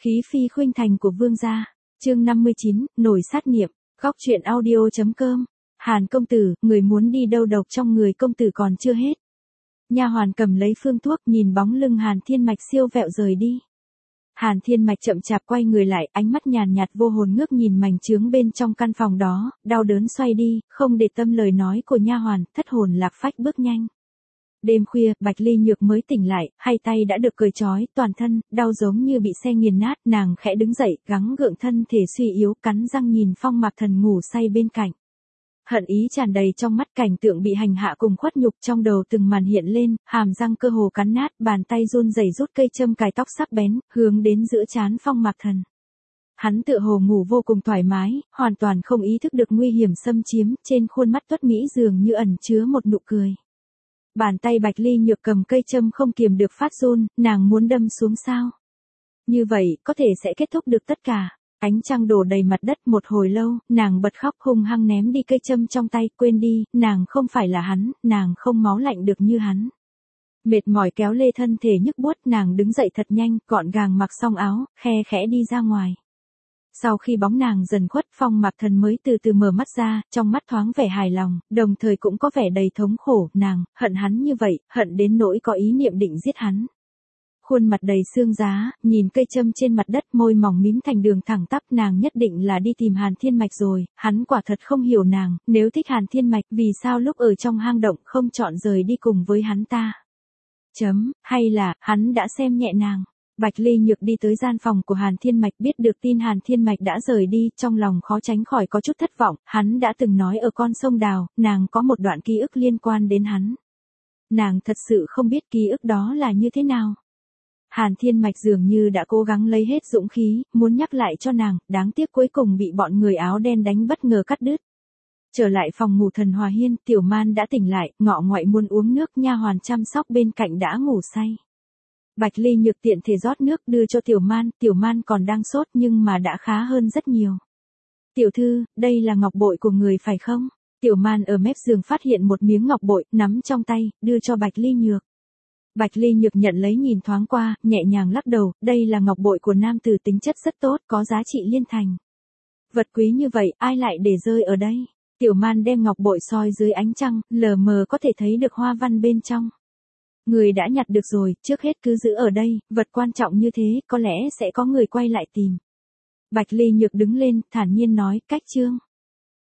Khí phi khuynh thành của vương gia. Chương 59, nổi sát niệm. Góc truyện audio.com. Hàn công tử, người muốn đi đâu, độc trong người công tử còn chưa hết. Nha hoàn cầm lấy phương thuốc, nhìn bóng lưng Hàn Thiên Mạch siêu vẹo rời đi. Hàn Thiên Mạch chậm chạp quay người lại, ánh mắt nhàn nhạt vô hồn ngước nhìn mảnh chướng bên trong căn phòng đó, đau đớn xoay đi, không để tâm lời nói của nha hoàn, thất hồn lạc phách bước nhanh. Đêm khuya, Bạch Ly Nhược mới tỉnh lại, hai tay đã được cởi trói, toàn thân đau giống như bị xe nghiền nát, nàng khẽ đứng dậy, gắng gượng thân thể suy yếu, cắn răng nhìn Phong Mạc Thần ngủ say bên cạnh. Hận ý tràn đầy trong mắt, cảnh tượng bị hành hạ cùng khuất nhục trong đầu từng màn hiện lên, hàm răng cơ hồ cắn nát, bàn tay run rẩy rút cây châm cài tóc sắc bén, hướng đến giữa trán Phong Mạc Thần. Hắn tựa hồ ngủ vô cùng thoải mái, hoàn toàn không ý thức được nguy hiểm xâm chiếm, trên khuôn mắt tuất mỹ dường như ẩn chứa một nụ cười. Bàn tay Bạch Ly Nhược cầm cây châm không kiềm được phát run, nàng muốn đâm xuống sao? Như vậy, có thể sẽ kết thúc được tất cả. Ánh trăng đổ đầy mặt đất một hồi lâu, nàng bật khóc hung hăng ném đi cây châm trong tay, quên đi, nàng không phải là hắn, nàng không máu lạnh được như hắn. Mệt mỏi kéo lê thân thể nhức buốt, nàng đứng dậy thật nhanh, gọn gàng mặc xong áo, khe khẽ đi ra ngoài. Sau khi bóng nàng dần khuất, Phong Mạc Thần mới từ từ mở mắt ra, trong mắt thoáng vẻ hài lòng, đồng thời cũng có vẻ đầy thống khổ, nàng hận hắn như vậy, hận đến nỗi có ý niệm định giết hắn. Khuôn mặt đầy xương giá, nhìn cây châm trên mặt đất, môi mỏng mím thành đường thẳng tắp, nàng nhất định là đi tìm Hàn Thiên Mạch rồi, hắn quả thật không hiểu nàng, nếu thích Hàn Thiên Mạch, vì sao lúc ở trong hang động không chọn rời đi cùng với hắn ta? Hay là, hắn đã xem nhẹ nàng? Bạch Ly Nhược đi tới gian phòng của Hàn Thiên Mạch, biết được tin Hàn Thiên Mạch đã rời đi, trong lòng khó tránh khỏi có chút thất vọng, hắn đã từng nói ở con sông Đào, nàng có một đoạn ký ức liên quan đến hắn. Nàng thật sự không biết ký ức đó là như thế nào. Hàn Thiên Mạch dường như đã cố gắng lấy hết dũng khí, muốn nhắc lại cho nàng, đáng tiếc cuối cùng bị bọn người áo đen đánh bất ngờ cắt đứt. Trở lại phòng ngủ Thần Hòa Hiên, Tiểu Man đã tỉnh lại, ngọ ngoại muốn uống nước, nha hoàn chăm sóc bên cạnh đã ngủ say. Bạch Ly Nhược tiện thể rót nước đưa cho Tiểu Man còn đang sốt nhưng mà đã khá hơn rất nhiều. Tiểu thư, đây là ngọc bội của người phải không? Tiểu Man ở mép giường phát hiện một miếng ngọc bội, nắm trong tay, đưa cho Bạch Ly Nhược. Bạch Ly Nhược nhận lấy nhìn thoáng qua, nhẹ nhàng lắc đầu, đây là ngọc bội của nam tử, tính chất rất tốt, có giá trị liên thành. Vật quý như vậy, ai lại để rơi ở đây? Tiểu Man đem ngọc bội soi dưới ánh trăng, lờ mờ có thể thấy được hoa văn bên trong. Người đã nhặt được rồi, trước hết cứ giữ ở đây, vật quan trọng như thế, có lẽ sẽ có người quay lại tìm. Bạch Ly Nhược đứng lên, thản nhiên nói, cách chương.